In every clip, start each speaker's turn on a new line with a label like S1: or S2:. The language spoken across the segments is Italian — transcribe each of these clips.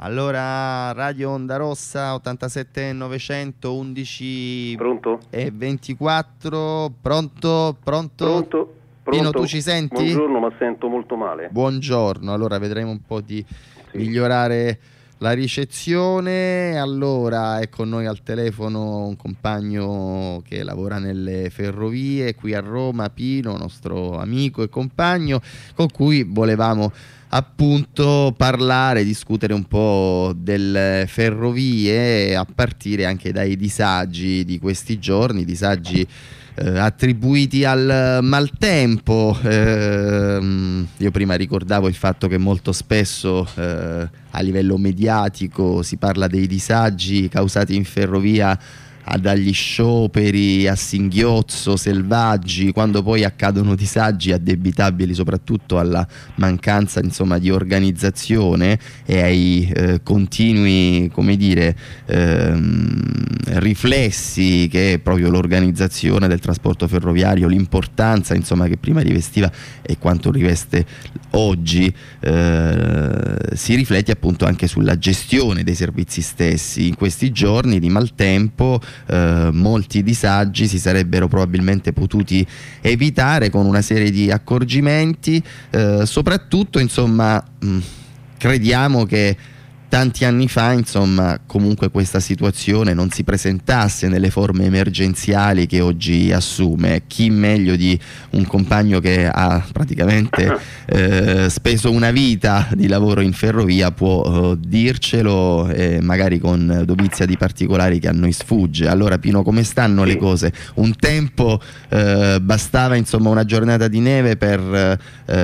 S1: Allora, Radio Onda Rossa 87 900 11
S2: Pronto?
S1: e 24. Pronto?
S2: Pronto?
S1: Pino, tu ci senti?
S2: Buongiorno, ma sento molto male.
S1: Buongiorno, allora vedremo un po' di
S2: Sì.
S1: migliorare la ricezione. Allora, è con noi al telefono un compagno che lavora nelle ferrovie qui a Roma, Pino, nostro amico e compagno, con cui volevamo appunto parlare, discutere un po' delle ferrovie, a partire anche dai disagi di questi giorni, disagi attribuiti al maltempo. Io prima ricordavo il fatto che molto spesso a livello mediatico si parla dei disagi causati in ferrovia dagli scioperi a singhiozzo, selvaggi, quando poi accadono disagi addebitabili soprattutto alla mancanza, insomma, di organizzazione e ai continui, come dire, riflessi che proprio l'organizzazione del trasporto ferroviario, l'importanza, insomma, che prima rivestiva e quanto riveste oggi, si riflette appunto anche sulla gestione dei servizi stessi. In questi giorni di maltempo molti disagi si sarebbero probabilmente potuti evitare con una serie di accorgimenti, soprattutto, insomma, crediamo che tanti anni fa, insomma, comunque questa situazione non si presentasse nelle forme emergenziali che oggi assume. Chi meglio di un compagno che ha praticamente speso una vita di lavoro in ferrovia può dircelo, magari con dovizia di particolari che a noi sfugge. Allora, Pino, come stanno le cose? Un tempo bastava, insomma, una giornata di neve per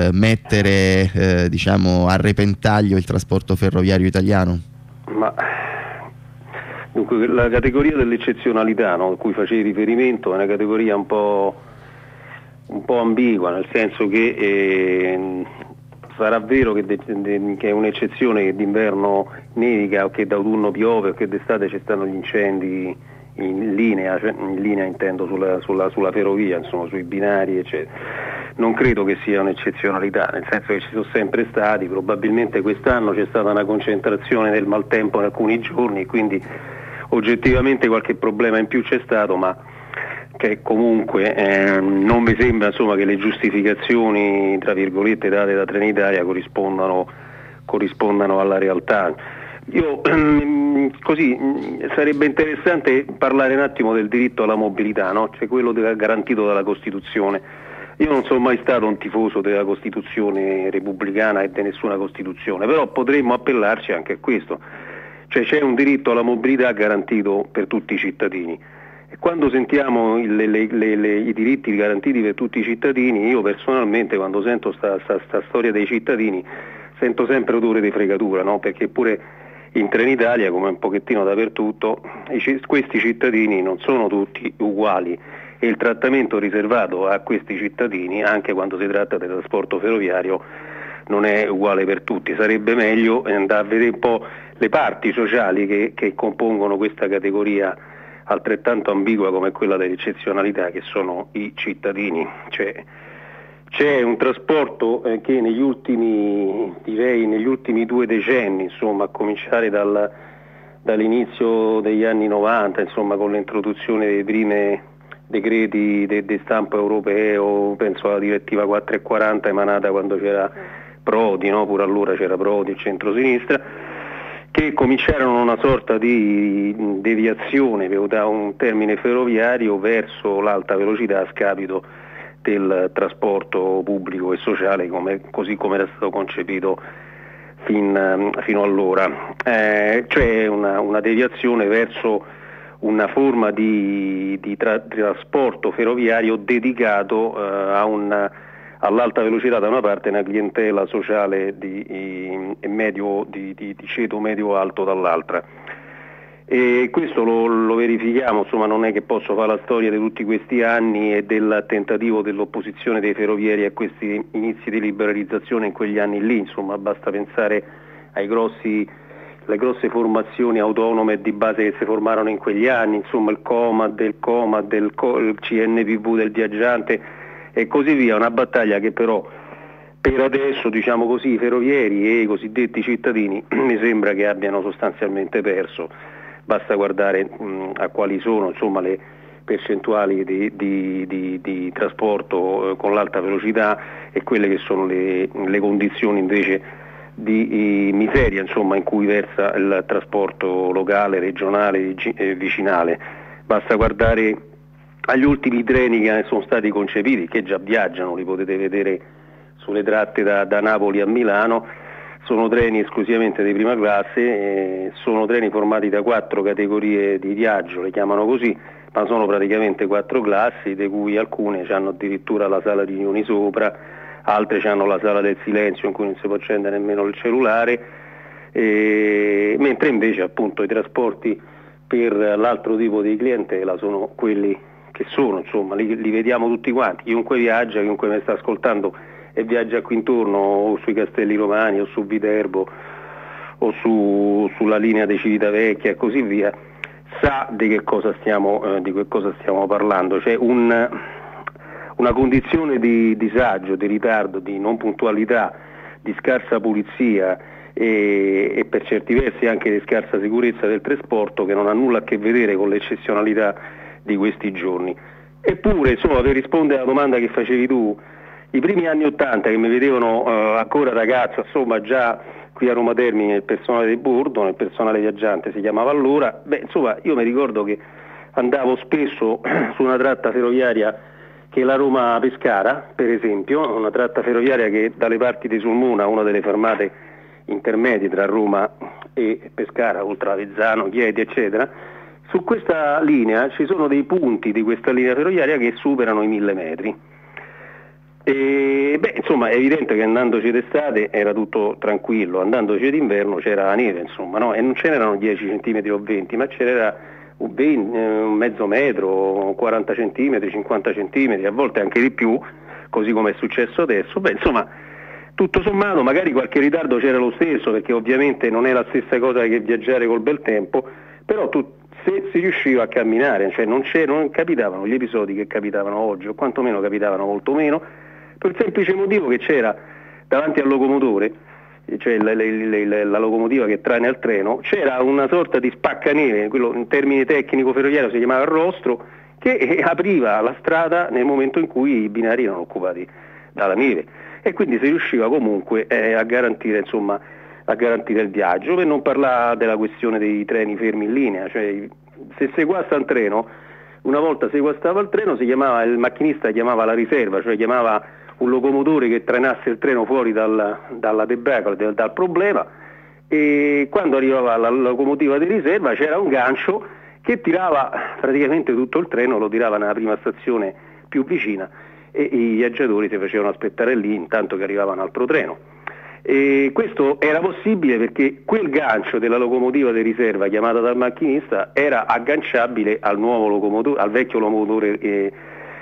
S1: mettere diciamo a repentaglio il trasporto ferroviario italiano?
S2: Ma dunque, la categoria dell'eccezionalità, no, a cui facevi riferimento, è una categoria un po' ambigua, nel senso che sarà vero che è un'eccezione che d'inverno nevica o che d'autunno piove o che d'estate ci stanno gli incendi in linea intendo sulla ferrovia, insomma, sui binari, eccetera. Non credo che sia un'eccezionalità, nel senso che ci sono sempre stati. Probabilmente quest'anno c'è stata una concentrazione del maltempo in alcuni giorni, quindi oggettivamente qualche problema in più c'è stato, ma che comunque non mi sembra, insomma, che le giustificazioni, tra virgolette, date da Trenitalia corrispondano alla realtà. Io così sarebbe interessante parlare un attimo del diritto alla mobilità, no? Cioè quello garantito dalla Costituzione. Io non sono mai stato un tifoso della Costituzione repubblicana e di nessuna Costituzione, però potremmo appellarci anche a questo. Cioè c'è un diritto alla mobilità garantito per tutti i cittadini. E quando sentiamo i diritti garantiti per tutti i cittadini, io personalmente, quando sento sta storia dei cittadini, sento sempre odore di fregatura, no? Perché pure in Trenitalia, come un pochettino dappertutto, questi cittadini non sono tutti uguali e il trattamento riservato a questi cittadini, anche quando si tratta del trasporto ferroviario, non è uguale per tutti. Sarebbe meglio andare a vedere un po' le parti sociali che compongono questa categoria altrettanto ambigua come quella dell'eccezionalità, che sono i cittadini. Cioè, c'è un trasporto che negli ultimi 2 decenni, insomma, a cominciare dall'inizio degli anni 90, insomma, con l'introduzione dei primi decreti di stampo europeo, penso alla direttiva 440 emanata quando c'era Prodi, no? Pure allora c'era Prodi, il centro-sinistra, che cominciarono una sorta di deviazione da un termine ferroviario verso l'alta velocità a scapito del trasporto pubblico e sociale, così come era stato concepito fino allora. Cioè una deviazione verso una forma di trasporto ferroviario dedicato all'alta velocità da una parte e una clientela sociale di ceto medio-alto dall'altra. E questo lo verifichiamo, insomma, non è che posso fare la storia di tutti questi anni e del tentativo dell'opposizione dei ferrovieri a questi inizi di liberalizzazione in quegli anni lì, insomma, basta pensare alle grosse formazioni autonome di base che si formarono in quegli anni, insomma il COMAD, il CNPV del viaggiante e così via, una battaglia che però Per adesso, diciamo così, i ferrovieri e i cosiddetti cittadini mi sembra che abbiano sostanzialmente perso, basta guardare a quali sono, insomma, le percentuali di trasporto con l'alta velocità e quelle che sono le condizioni invece di miseria, insomma, in cui versa il trasporto locale, regionale e vicinale. Basta guardare agli ultimi treni che sono stati concepiti, che già viaggiano, li potete vedere sulle tratte da Napoli a Milano. Sono treni esclusivamente di prima classe, sono treni formati da 4 categorie di viaggio, le chiamano così, ma sono praticamente 4 classi, di cui alcune hanno addirittura la sala riunioni sopra, altre hanno la sala del silenzio in cui non si può accendere nemmeno il cellulare, mentre invece appunto i trasporti per l'altro tipo di clientela sono quelli che sono, insomma, li vediamo tutti quanti, chiunque viaggia, chiunque mi sta ascoltando e viaggia qui intorno o sui Castelli Romani o su Viterbo o sulla linea di Civitavecchia e così via, sa di che cosa stiamo parlando. C'è una condizione di disagio, di ritardo, di non puntualità, di scarsa pulizia e per certi versi anche di scarsa sicurezza del trasporto che non ha nulla a che vedere con l'eccezionalità di questi giorni. Eppure, insomma, per rispondere alla domanda che facevi tu, i primi anni '80 che mi vedevano ancora ragazzo, insomma, già qui a Roma Termini nel personale di bordo, nel personale viaggiante si chiamava allora, insomma, io mi ricordo che andavo spesso su una tratta ferroviaria che è la Roma-Pescara, per esempio, una tratta ferroviaria che dalle parti di Sulmona, una delle fermate intermedie tra Roma e Pescara, oltre a Avezzano, Chieti, eccetera. Su questa linea ci sono dei punti di questa linea ferroviaria che superano i 1000 metri. E, insomma, è evidente che andandoci d'estate era tutto tranquillo, andandoci d'inverno c'era la neve, insomma, no? E non ce n'erano 10 centimetri o 20, ma ce n'era un mezzo metro, 40 centimetri, 50 centimetri, a volte anche di più, così come è successo adesso. Insomma, tutto sommato magari qualche ritardo c'era lo stesso, perché ovviamente non è la stessa cosa che viaggiare col bel tempo, però se si riusciva a camminare, cioè non capitavano gli episodi che capitavano oggi, o quantomeno capitavano molto meno, per il semplice motivo che c'era davanti al locomotore, cioè la locomotiva che traina il treno, c'era una sorta di spaccaneve, quello in termini tecnico ferroviario si chiamava rostro, che apriva la strada nel momento in cui i binari erano occupati dalla neve, e quindi si riusciva comunque a garantire il viaggio, per non parlare della questione dei treni fermi in linea, cioè se si guasta un treno, una volta si guastava il treno, il macchinista chiamava la riserva, cioè chiamava un locomotore che trainasse il treno fuori dalla debacle, dal problema, e quando arrivava la locomotiva di riserva c'era un gancio che tirava praticamente tutto il treno, lo tirava nella prima stazione più vicina e i viaggiatori si facevano aspettare lì intanto che arrivava un altro treno. E questo era possibile perché quel gancio della locomotiva di riserva chiamata dal macchinista era agganciabile al vecchio locomotore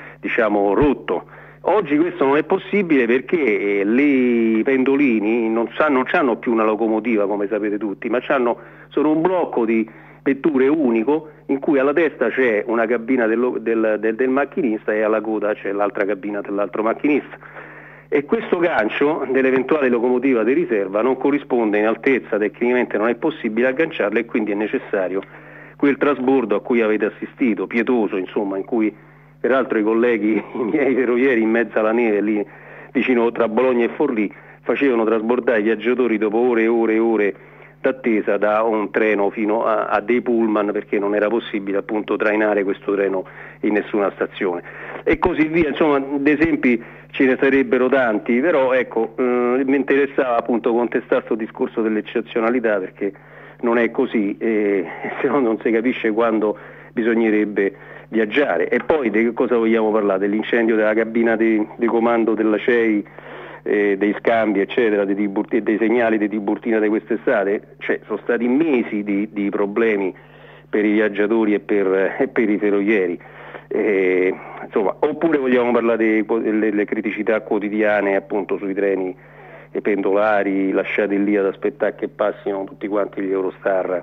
S2: rotto. Oggi questo non è possibile perché i pendolini non hanno più una locomotiva, come sapete tutti, ma sono un blocco di vetture unico in cui alla testa c'è una cabina del macchinista e alla coda c'è l'altra cabina dell'altro macchinista. E questo gancio dell'eventuale locomotiva di riserva non corrisponde in altezza, tecnicamente non è possibile agganciarla, e quindi è necessario quel trasbordo a cui avete assistito, pietoso, insomma, in cui peraltro i colleghi, i miei ferrovieri, in mezzo alla neve lì vicino tra Bologna e Forlì, facevano trasbordare i viaggiatori dopo ore e ore e ore d'attesa da un treno fino a dei pullman, perché non era possibile appunto trainare questo treno in nessuna stazione, e così via. Insomma, ad esempi ce ne sarebbero tanti, però ecco, mi interessava appunto contestare questo discorso dell'eccezionalità, perché non è così, se no non si capisce quando bisognerebbe viaggiare. E poi di che cosa vogliamo parlare? Dell'incendio della cabina di comando della CEI, dei scambi eccetera, dei segnali di Tiburtina di quest'estate? Cioè, sono stati mesi di problemi per i viaggiatori e per i ferrovieri. Insomma, oppure vogliamo parlare delle criticità quotidiane appunto sui treni e pendolari lasciati lì ad aspettare che passino tutti quanti gli Eurostar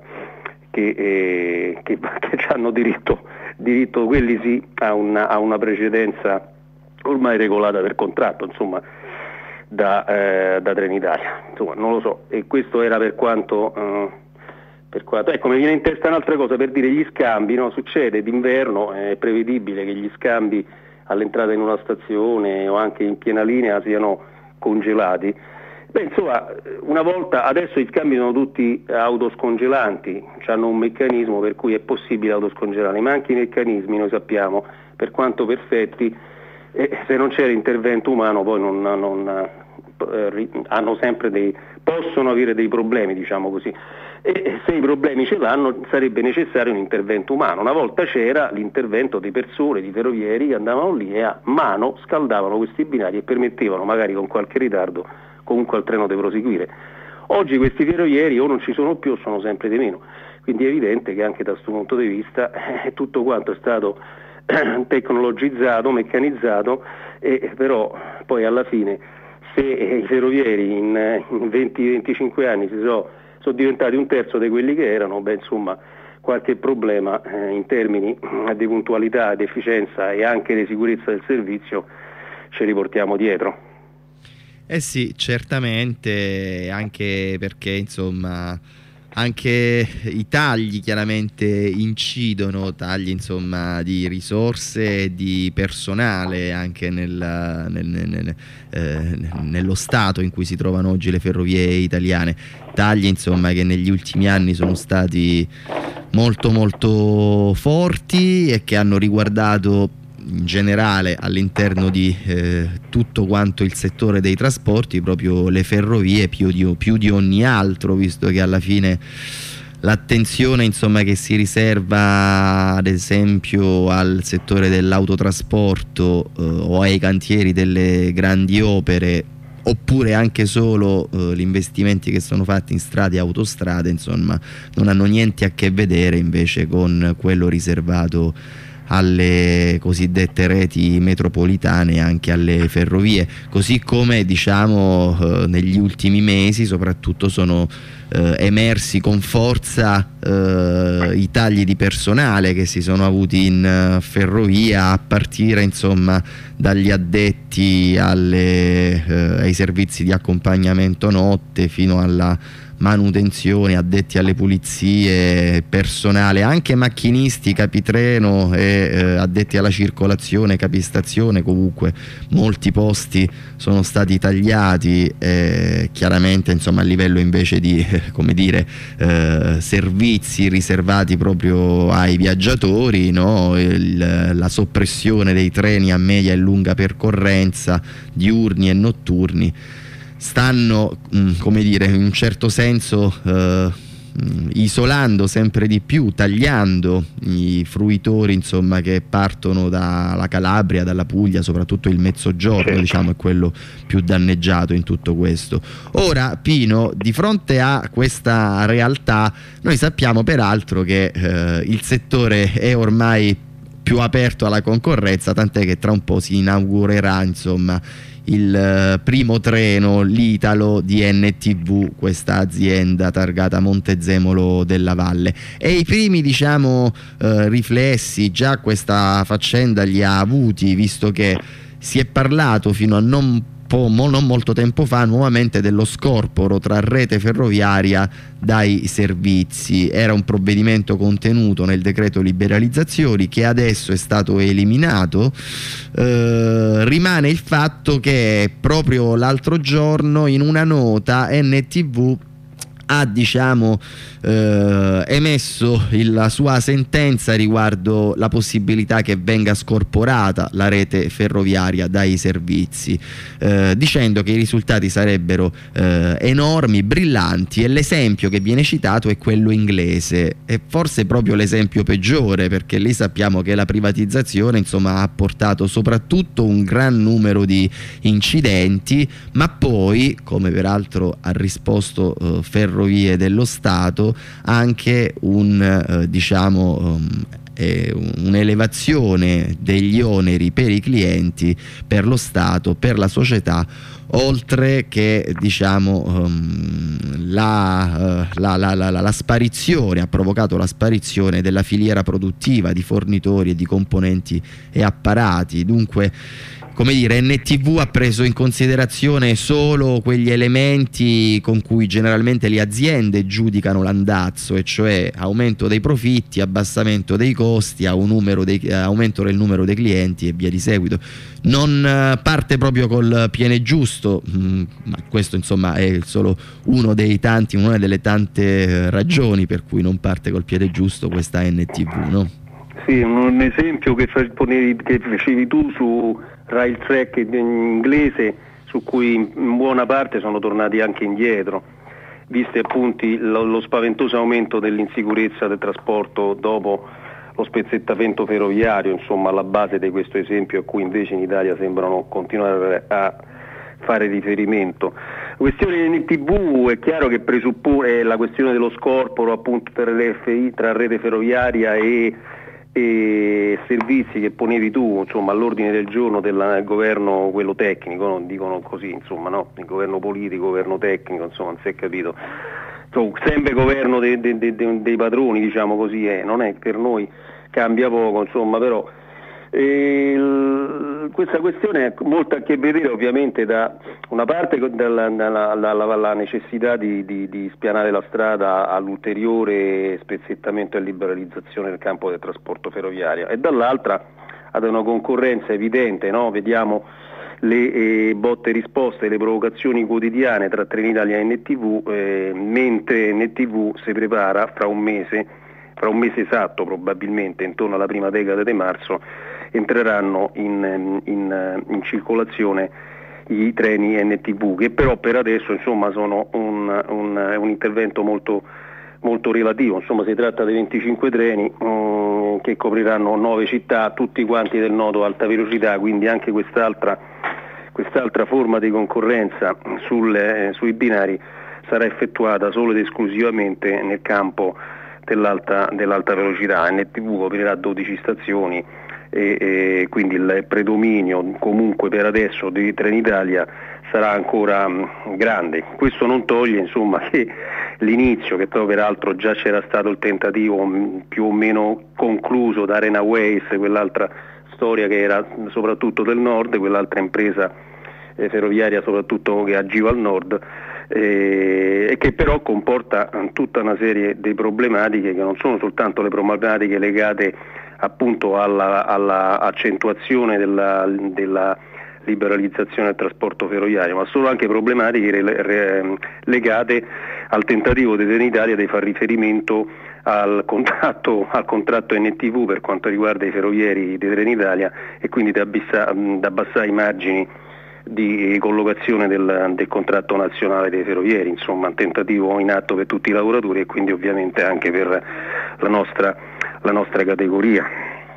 S2: che hanno diritto quelli sì a una precedenza ormai regolata per contratto, insomma, da Trenitalia. Insomma, non lo so, e questo era per quanto ecco, mi viene in testa un'altra cosa, per dire gli scambi, no? Succede d'inverno, è prevedibile che gli scambi all'entrata in una stazione o anche in piena linea siano congelati. Insomma, una volta, adesso gli scambi sono tutti autoscongelanti, hanno un meccanismo per cui è possibile autoscongelare, ma anche i meccanismi, noi sappiamo, per quanto perfetti, se non c'è l'intervento umano poi hanno sempre possono avere dei problemi, diciamo così, e se i problemi ce l'hanno sarebbe necessario un intervento umano. Una volta c'era l'intervento di persone, di ferrovieri che andavano lì e a mano scaldavano questi binari e permettevano, magari con qualche ritardo, comunque al treno di proseguire. Oggi questi ferrovieri o non ci sono più o sono sempre di meno, quindi è evidente che anche da questo punto di vista tutto quanto è stato tecnologizzato, meccanizzato, però poi alla fine se i ferrovieri in 20-25 anni sono diventati un terzo di quelli che erano, insomma qualche problema in termini di puntualità, di efficienza e anche di sicurezza del servizio ce li portiamo dietro.
S1: Eh sì, certamente, anche perché insomma anche i tagli chiaramente incidono, tagli insomma di risorse e di personale anche nello stato in cui si trovano oggi le ferrovie italiane, tagli insomma che negli ultimi anni sono stati molto molto forti e che hanno riguardato in generale all'interno di tutto quanto il settore dei trasporti proprio le ferrovie più di ogni altro, visto che alla fine l'attenzione insomma che si riserva ad esempio al settore dell'autotrasporto o ai cantieri delle grandi opere, oppure anche solo gli investimenti che sono fatti in strade e autostrade, insomma non hanno niente a che vedere invece con quello riservato alle cosiddette reti metropolitane e anche alle ferrovie, così come diciamo negli ultimi mesi soprattutto sono emersi con forza i tagli di personale che si sono avuti in ferrovia, a partire insomma dagli addetti ai servizi di accompagnamento notte fino alla manutenzione, addetti alle pulizie, personale, anche macchinisti, capitreno e addetti alla circolazione, capistazione. Comunque molti posti sono stati tagliati, chiaramente insomma a livello invece di come dire servizi riservati proprio ai viaggiatori, no? La soppressione dei treni a media e lunga percorrenza, diurni e notturni, stanno come dire in un certo senso isolando sempre di più, tagliando i fruitori insomma che partono dalla Calabria, dalla Puglia, soprattutto il Mezzogiorno diciamo è quello più danneggiato in tutto questo. Ora Pino, di fronte a questa realtà noi sappiamo peraltro che il settore è ormai più aperto alla concorrenza, tant'è che tra un po' si inaugurerà insomma il primo treno, l'Italo di NTV, questa azienda targata Montezemolo della Valle, e i primi diciamo riflessi già questa faccenda li ha avuti, visto che si è parlato fino a non molto tempo fa nuovamente dello scorporo tra rete ferroviaria dai servizi. Era un provvedimento contenuto nel decreto liberalizzazioni che adesso è stato eliminato. Rimane il fatto che proprio l'altro giorno in una nota NTV ha diciamo emesso la sua sentenza riguardo la possibilità che venga scorporata la rete ferroviaria dai servizi, dicendo che i risultati sarebbero enormi, brillanti, e l'esempio che viene citato è quello inglese, e forse proprio l'esempio peggiore, perché lì sappiamo che la privatizzazione insomma ha portato soprattutto un gran numero di incidenti, ma poi, come peraltro ha risposto Ferrovie dello Stato, anche un'elevazione degli oneri per i clienti, per lo Stato, per la società, oltre che diciamo la sparizione, ha provocato la sparizione della filiera produttiva di fornitori e di componenti e apparati. Dunque come dire, NTV ha preso in considerazione solo quegli elementi con cui generalmente le aziende giudicano l'andazzo, e cioè aumento dei profitti, abbassamento dei costi, aumento del numero dei clienti e via di seguito. Non parte proprio col piede giusto, ma questo insomma è solo una delle tante ragioni per cui non parte col piede giusto questa NTV, no?
S2: Sì, un esempio che facevi tu su Railtrack in inglese, su cui in buona parte sono tornati anche indietro, viste appunto lo spaventoso aumento dell'insicurezza del trasporto dopo lo spezzettamento ferroviario, insomma alla base di questo esempio a cui invece in Italia sembrano continuare a fare riferimento. La questione NTV è chiaro che presuppone la questione dello scorporo appunto tra l'FI, tra rete ferroviaria e servizi che ponevi tu, insomma, all'ordine del giorno del governo, quello tecnico, no? Dicono così, insomma, no? Il governo politico, governo tecnico, insomma, non si è capito. Sempre governo dei padroni, diciamo così, non è per noi cambia poco, insomma, però questa questione ha molto a che vedere ovviamente da una parte dalla necessità di spianare la strada all'ulteriore spezzettamento e liberalizzazione del campo del trasporto ferroviario, e dall'altra ad una concorrenza evidente, no? Vediamo le botte risposte, le provocazioni quotidiane tra Trenitalia e NTV, mentre NTV si prepara fra un mese esatto probabilmente, intorno alla prima decade di marzo, entreranno in circolazione i treni NTV, che però per adesso insomma sono un intervento molto, molto relativo, insomma si tratta di 25 treni che copriranno 9 città, tutti quanti del nodo alta velocità, quindi anche quest'altra forma di concorrenza sui binari sarà effettuata solo ed esclusivamente nel campo dell'alta velocità. NTV coprirà 12 stazioni e quindi il predominio comunque per adesso di Trenitalia sarà ancora grande. Questo non toglie insomma che l'inizio, che poi peraltro già c'era stato il tentativo più o meno concluso da Arena Ways, quell'altra storia che era soprattutto del nord, quell'altra impresa ferroviaria soprattutto che agiva al nord, e che però comporta tutta una serie di problematiche che non sono soltanto le problematiche legate appunto alla accentuazione della liberalizzazione del trasporto ferroviario, ma sono anche problematiche legate al tentativo di Trenitalia di far riferimento al contratto NTV per quanto riguarda i ferrovieri di Trenitalia, e quindi da abbassare i margini di collocazione del contratto nazionale dei ferrovieri, insomma un tentativo in atto per tutti i lavoratori e quindi ovviamente anche per la nostra categoria.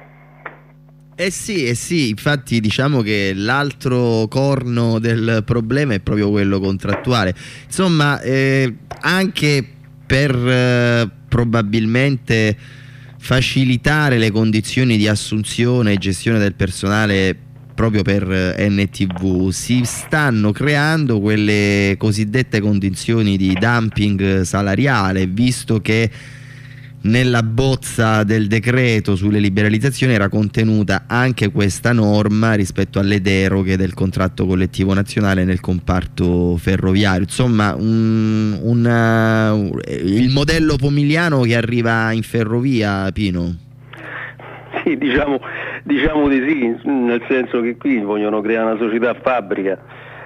S1: Sì, infatti diciamo che l'altro corno del problema è proprio quello contrattuale, insomma anche per probabilmente facilitare le condizioni di assunzione e gestione del personale proprio per NTV si stanno creando quelle cosiddette condizioni di dumping salariale, visto che nella bozza del decreto sulle liberalizzazioni era contenuta anche questa norma rispetto alle deroghe del contratto collettivo nazionale nel comparto ferroviario. Insomma il modello Pomigliano che arriva in ferrovia, Pino.
S2: Sì, diciamo di sì, nel senso che qui vogliono creare una società fabbrica.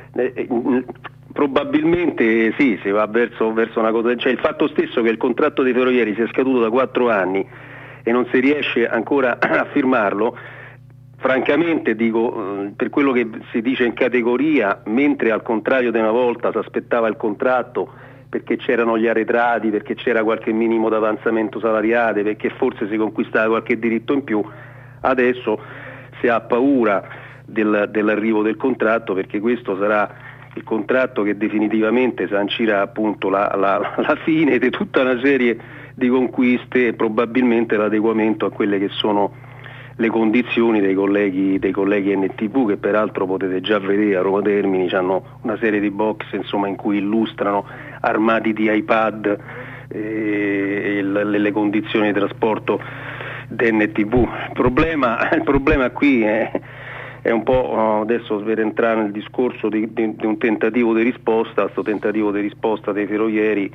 S2: Probabilmente sì, si va verso una cosa, cioè il fatto stesso che il contratto dei ferrovieri sia scaduto da 4 anni e non si riesce ancora a firmarlo, francamente dico, per quello che si dice in categoria, mentre al contrario di una volta si aspettava il contratto perché c'erano gli arretrati, perché c'era qualche minimo d'avanzamento salariale, perché forse si conquistava qualche diritto in più, adesso si ha paura dell'arrivo del contratto, perché questo sarà il contratto che definitivamente sancirà appunto la fine di tutta una serie di conquiste e probabilmente l'adeguamento a quelle che sono le condizioni dei colleghi NTV, che peraltro potete già vedere a Roma Termini, hanno una serie di box insomma in cui illustrano armati di iPad le condizioni di trasporto di NTV. Il problema qui è è un po' adesso per entrare nel discorso di un tentativo di risposta. Questo tentativo di risposta dei ferrovieri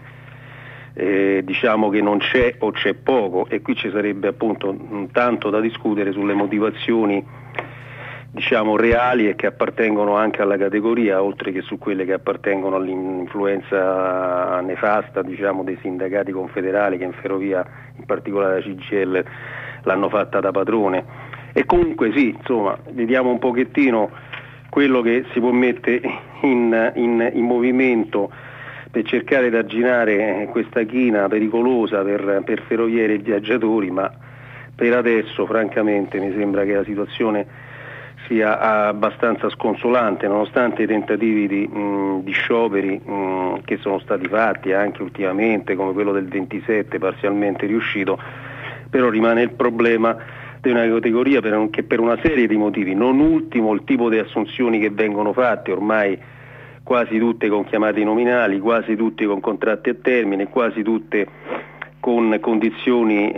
S2: diciamo che non c'è o c'è poco, e qui ci sarebbe appunto tanto da discutere sulle motivazioni diciamo reali e che appartengono anche alla categoria, oltre che su quelle che appartengono all'influenza nefasta diciamo dei sindacati confederali che in ferrovia, in particolare la CGIL, l'hanno fatta da padrone. E comunque sì, insomma, vediamo un pochettino quello che si può mettere in movimento per cercare di arginare questa china pericolosa per ferrovieri e viaggiatori, ma per adesso francamente mi sembra che la situazione sia abbastanza sconsolante, nonostante i tentativi di scioperi che sono stati fatti anche ultimamente, come quello del 27 parzialmente riuscito, però rimane il problema di una categoria che per una serie di motivi, non ultimo il tipo di assunzioni che vengono fatte, ormai quasi tutte con chiamate nominali, quasi tutte con contratti a termine, quasi tutte con condizioni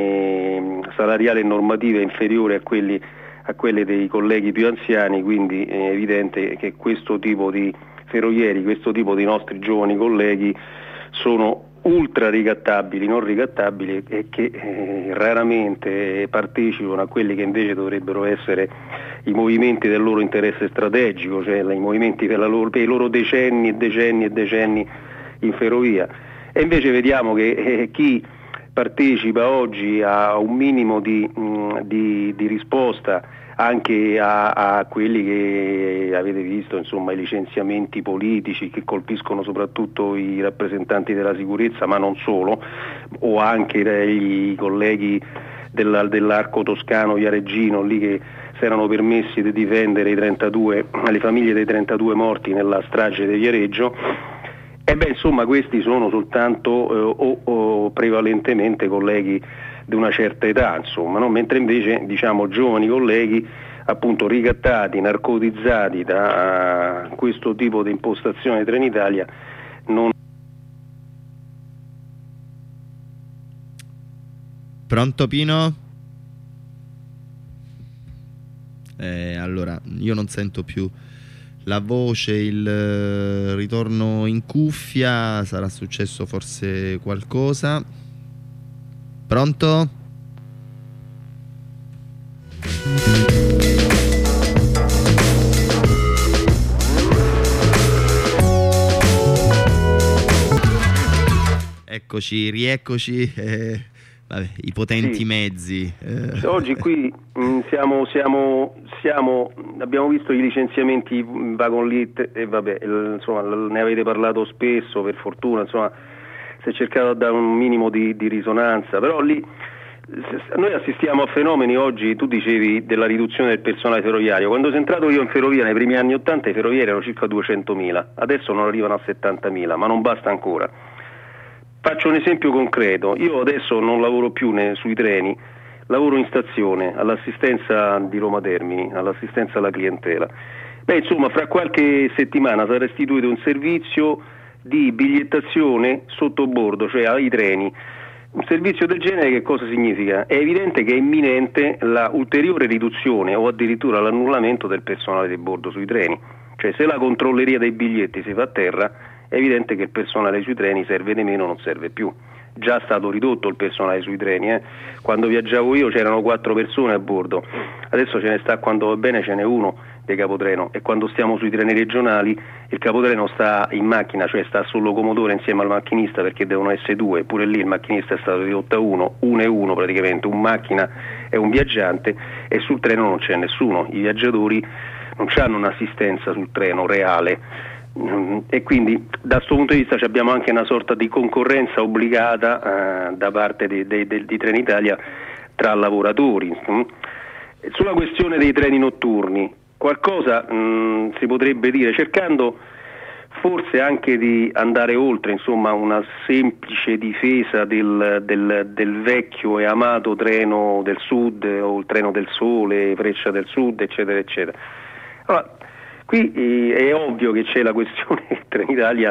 S2: salariali e normative inferiori a quelle dei colleghi più anziani, quindi è evidente che questo tipo di ferrovieri, questo tipo di nostri giovani colleghi sono ultra ricattabili, non ricattabili, e che raramente partecipano a quelli che invece dovrebbero essere i movimenti del loro interesse strategico, cioè i movimenti per i loro decenni e decenni e decenni in ferrovia. E invece vediamo che chi partecipa oggi a un minimo di risposta anche a quelli che avete visto, insomma, i licenziamenti politici che colpiscono soprattutto i rappresentanti della sicurezza, ma non solo, o anche i colleghi dell'arco toscano Viareggino lì che si erano permessi di difendere le famiglie dei 32 morti nella strage di Viareggio. E insomma questi sono soltanto o prevalentemente colleghi di una certa età, insomma, no? Mentre invece diciamo giovani colleghi appunto ricattati, narcotizzati da questo tipo di impostazione di Trenitalia non.
S1: Pronto Pino? Allora, io non sento più la voce, il ritorno in cuffia, sarà successo forse qualcosa. Pronto? Eccoci, rieccoci. Vabbè, i potenti
S2: sì.
S1: Mezzi.
S2: Oggi qui abbiamo visto i licenziamenti Wagon Lit e vabbè, insomma, ne avete parlato spesso, per fortuna, insomma, si è cercato di dare un minimo di risonanza, però lì noi assistiamo a fenomeni oggi. Tu dicevi della riduzione del personale ferroviario. Quando sono entrato io in ferrovia nei primi anni 80 i ferrovieri erano circa 200.000, adesso non arrivano a 70.000, ma non basta ancora. Faccio un esempio concreto: io adesso non lavoro più sui treni, lavoro in stazione all'assistenza di Roma Termini, all'assistenza alla clientela. Insomma, fra qualche settimana sarà istituito un servizio di bigliettazione sotto bordo, cioè ai treni. Un servizio del genere che cosa significa? È evidente che è imminente la ulteriore riduzione o addirittura l'annullamento del personale di bordo sui treni. Cioè, se la controlleria dei biglietti si fa a terra, è evidente che il personale sui treni serve di meno, non serve più. Già stato ridotto il personale sui treni, Quando viaggiavo io c'erano 4 persone a bordo, adesso ce ne sta, quando va bene ce n'è uno dei capotreno, e quando stiamo sui treni regionali il capotreno sta in macchina, cioè sta sul locomotore insieme al macchinista, perché devono essere 2, pure lì il macchinista è stato ridotto a uno e uno praticamente, un macchina e un viaggiante, e sul treno non c'è nessuno, i viaggiatori non hanno un'assistenza sul treno reale. E quindi da questo punto di vista abbiamo anche una sorta di concorrenza obbligata da parte di Trenitalia tra lavoratori. Sulla questione dei treni notturni qualcosa si potrebbe dire, cercando forse anche di andare oltre, insomma, una semplice difesa del vecchio e amato treno del sud, o il treno del sole, Freccia del Sud, eccetera eccetera. Allora, qui è ovvio che c'è la questione che Trenitalia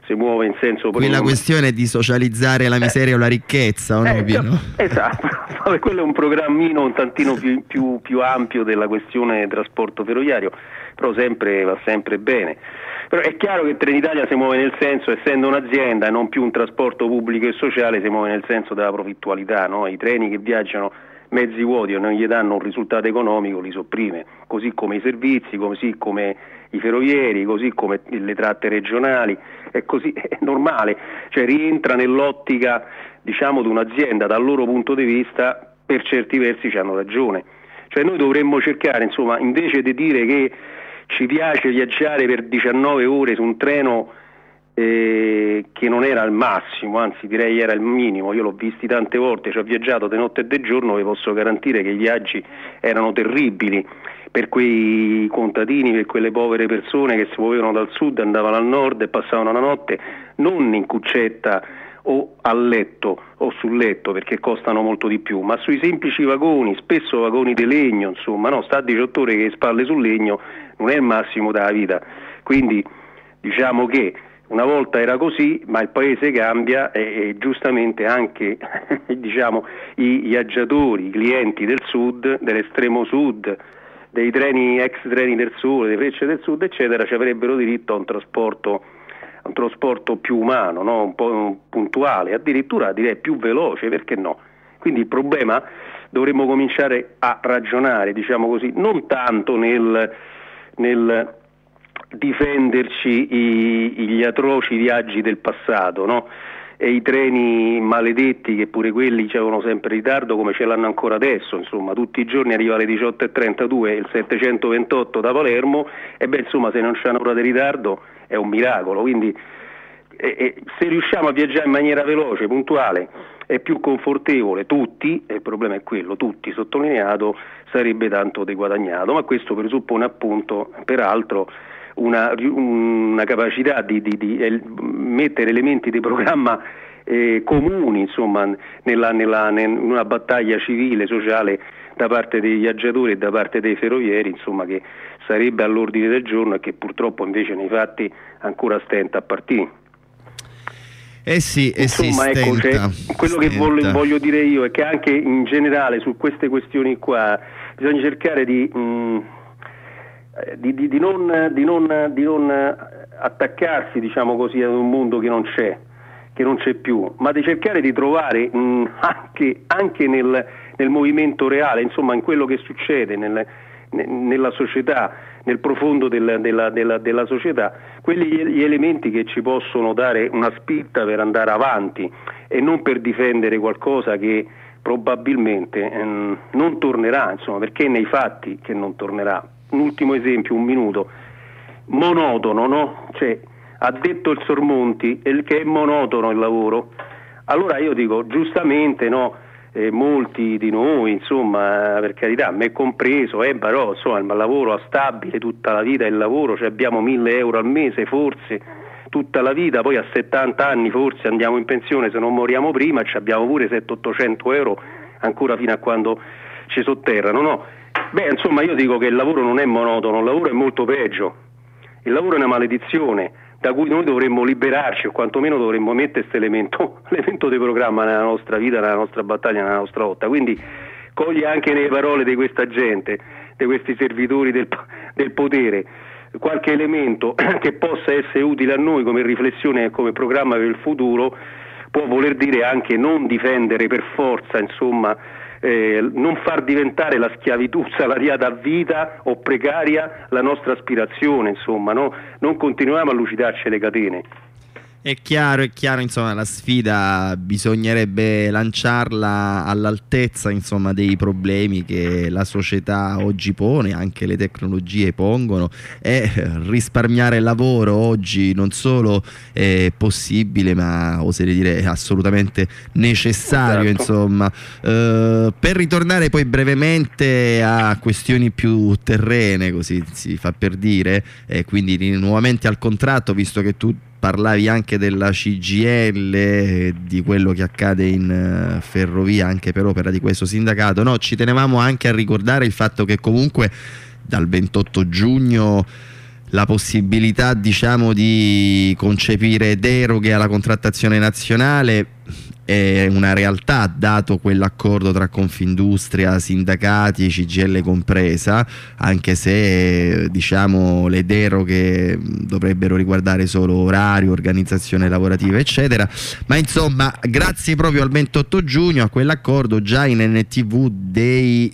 S2: si muove in senso...
S1: Qui la questione è di socializzare la miseria o la ricchezza, o no, Pino?
S2: Esatto, quello è un programmino un tantino più ampio della questione trasporto ferroviario, però va sempre bene. Però è chiaro che Trenitalia si muove nel senso, essendo un'azienda e non più un trasporto pubblico e sociale, si muove nel senso della profittualità, no? I treni che viaggiano mezzi vuoti e non gli danno un risultato economico li sopprime, così come i servizi, così come i ferrovieri, così come le tratte regionali, è così, è normale, cioè rientra nell'ottica, diciamo, di un'azienda. Dal loro punto di vista per certi versi ci hanno ragione, cioè noi dovremmo cercare, insomma, invece di dire che ci piace viaggiare per 19 ore su un treno che non era il massimo, anzi direi era il minimo. Io l'ho visti tante volte, ci ho viaggiato di notte e di giorno, vi posso garantire che i viaggi erano terribili per quei contadini, per quelle povere persone che si muovevano dal sud, andavano al nord e passavano la notte non in cuccetta o a letto o sul letto, perché costano molto di più, ma sui semplici vagoni, spesso vagoni di legno, insomma, no, sta a 18 ore che spalle sul legno non è il massimo della vita. Quindi diciamo che una volta era così, ma il paese cambia e giustamente anche diciamo, i viaggiatori, i clienti del sud, dell'estremo sud, dei treni, ex treni del sud, dei Frecce del Sud, eccetera, ci avrebbero diritto a un trasporto più umano, no? Un po' puntuale, addirittura direi più veloce, perché no? Quindi il problema dovremmo cominciare a ragionare, diciamo così, non tanto nel difenderci gli atroci viaggi del passato, no? E i treni maledetti che pure quelli c'erano sempre ritardo come ce l'hanno ancora adesso, insomma tutti i giorni arriva alle 18:32 il 728 da Palermo e insomma se non c'è un'ora di ritardo è un miracolo. Quindi se riusciamo a viaggiare in maniera veloce, puntuale e più confortevole tutti, e il problema è quello, tutti sottolineato, sarebbe tanto di guadagnato, ma questo presuppone appunto peraltro una capacità di mettere elementi di programma comuni, insomma, in una battaglia civile, sociale da parte dei viaggiatori e da parte dei ferrovieri, insomma, che sarebbe all'ordine del giorno e che purtroppo invece nei fatti ancora stenta a partire.
S1: Insomma,
S2: ecco, quello che voglio dire io è che anche in generale su queste questioni qua bisogna cercare di non attaccarsi, diciamo così, ad un mondo che non c'è più, ma di cercare di trovare anche nel movimento reale, insomma in quello che succede nella società, nel profondo della società, gli elementi che ci possono dare una spinta per andare avanti e non per difendere qualcosa che probabilmente non tornerà, insomma, perché nei fatti che non tornerà. Un ultimo esempio, un minuto, monotono, no? Cioè, ha detto il Sormonti che è monotono il lavoro. Allora io dico, giustamente, no? Molti di noi, insomma, per carità, me compreso, però insomma il lavoro stabile tutta la vita, il lavoro, cioè abbiamo 1.000 euro al mese, forse tutta la vita, poi a 70 anni forse andiamo in pensione se non moriamo prima, ci abbiamo pure 700-800 euro ancora fino a quando ci sotterrano, no? Insomma io dico che il lavoro non è monotono, il lavoro è molto peggio, il lavoro è una maledizione da cui noi dovremmo liberarci, o quantomeno dovremmo mettere questo elemento di programma nella nostra vita, nella nostra battaglia, nella nostra lotta. Quindi coglie anche nelle parole di questa gente, di questi servitori del potere, qualche elemento che possa essere utile a noi come riflessione e come programma per il futuro. Può voler dire anche non difendere per forza, insomma, non far diventare la schiavitù salariata a vita o precaria la nostra aspirazione, insomma, no? Non continuiamo a lucidarci le catene.
S1: È chiaro, insomma, la sfida bisognerebbe lanciarla all'altezza, insomma, dei problemi che la società oggi pone, anche le tecnologie pongono, e risparmiare lavoro oggi non solo è possibile, ma oserei dire è assolutamente necessario,
S2: esatto.
S1: Insomma. Per ritornare poi brevemente a questioni più terrene, così si fa per dire, quindi nuovamente al contratto, visto che tu parlavi anche della CGIL, di quello che accade in ferrovia anche per opera di questo sindacato. No, ci tenevamo anche a ricordare il fatto che comunque dal 28 giugno la possibilità, diciamo, di concepire deroghe alla contrattazione nazionale è una realtà, dato quell'accordo tra Confindustria, sindacati, CGIL compresa, anche se diciamo le deroghe dovrebbero riguardare solo orario, organizzazione lavorativa eccetera, ma insomma grazie proprio al 28 giugno a quell'accordo già in NTV dei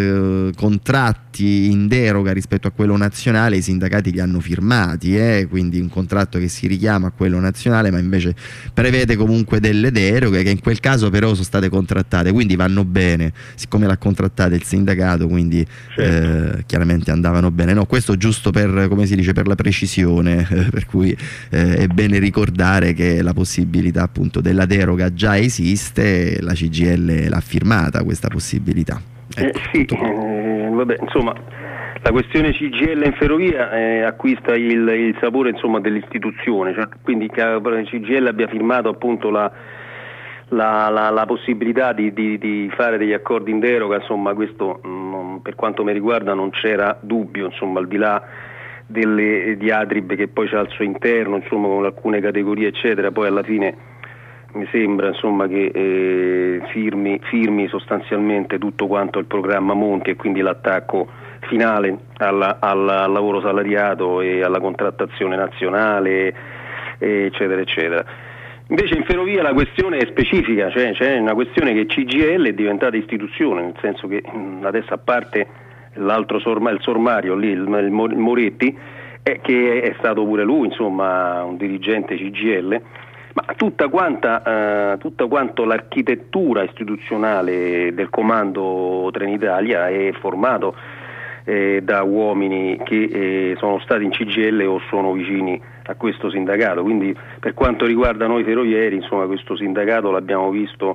S1: contratti in deroga rispetto a quello nazionale i sindacati li hanno firmati, quindi un contratto che si richiama a quello nazionale ma invece prevede comunque delle deroghe che in quel caso però sono state contrattate, quindi vanno bene, siccome l'ha contrattate il sindacato, quindi certo. Chiaramente andavano bene. No, questo giusto per, come si dice, per la precisione, per cui è bene ricordare che la possibilità appunto della deroga già esiste, la CGIL l'ha firmata questa possibilità. Ecco,
S2: sì, vabbè, insomma la questione CGIL in ferrovia acquista il sapore, insomma, dell'istituzione, cioè, quindi che la CGIL abbia firmato appunto la possibilità di fare degli accordi in deroga, insomma, questo per quanto mi riguarda non c'era dubbio, insomma, al di là delle diatribe che poi c'è al suo interno, insomma, con alcune categorie eccetera, poi alla fine mi sembra, insomma, che firmi sostanzialmente tutto quanto il programma Monti e quindi l'attacco finale al lavoro salariato e alla contrattazione nazionale eccetera eccetera. Invece in ferrovia la questione è specifica, cioè c'è una questione che CGIL è diventata istituzione, nel senso che adesso, a parte il sommario lì, il Moretti, che è stato pure lui, insomma, un dirigente CGIL, ma tutta quanto l'architettura istituzionale del comando Trenitalia è formato da uomini che sono stati in CGIL o sono vicini a questo sindacato, quindi per quanto riguarda noi ferrovieri, insomma, questo sindacato l'abbiamo visto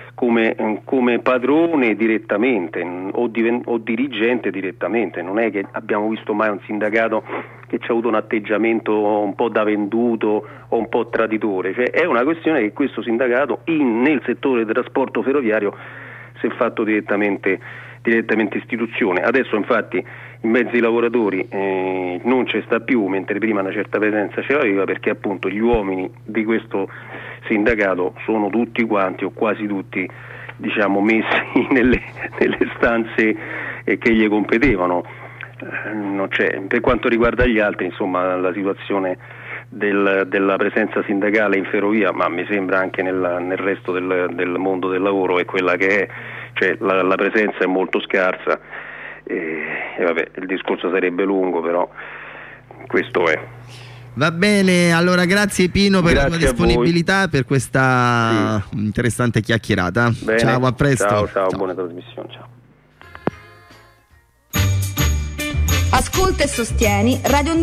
S2: come padrone direttamente o dirigente direttamente, non è che abbiamo visto mai un sindacato che ci ha avuto un atteggiamento un po' da venduto o un po' traditore, cioè è una questione che questo sindacato nel settore del trasporto ferroviario si è fatto direttamente istituzione. Adesso infatti in mezzo ai lavoratori non c'è sta più, mentre prima una certa presenza ce l'aveva, perché appunto gli uomini di questo sindacato sono tutti quanti o quasi tutti, diciamo, messi nelle stanze che gli competevano. Non c'è. Per quanto riguarda gli altri, insomma, la situazione della presenza sindacale in ferrovia, ma mi sembra anche nel resto del mondo del lavoro, è quella che è, cioè la presenza è molto scarsa e vabbè, il discorso sarebbe lungo, però questo è.
S1: Va bene, allora grazie Pino per la tua disponibilità, per questa interessante chiacchierata.
S2: Bene.
S1: Ciao, a presto.
S2: Ciao, buona trasmissione, ciao.
S3: Ascolta e sostieni Radio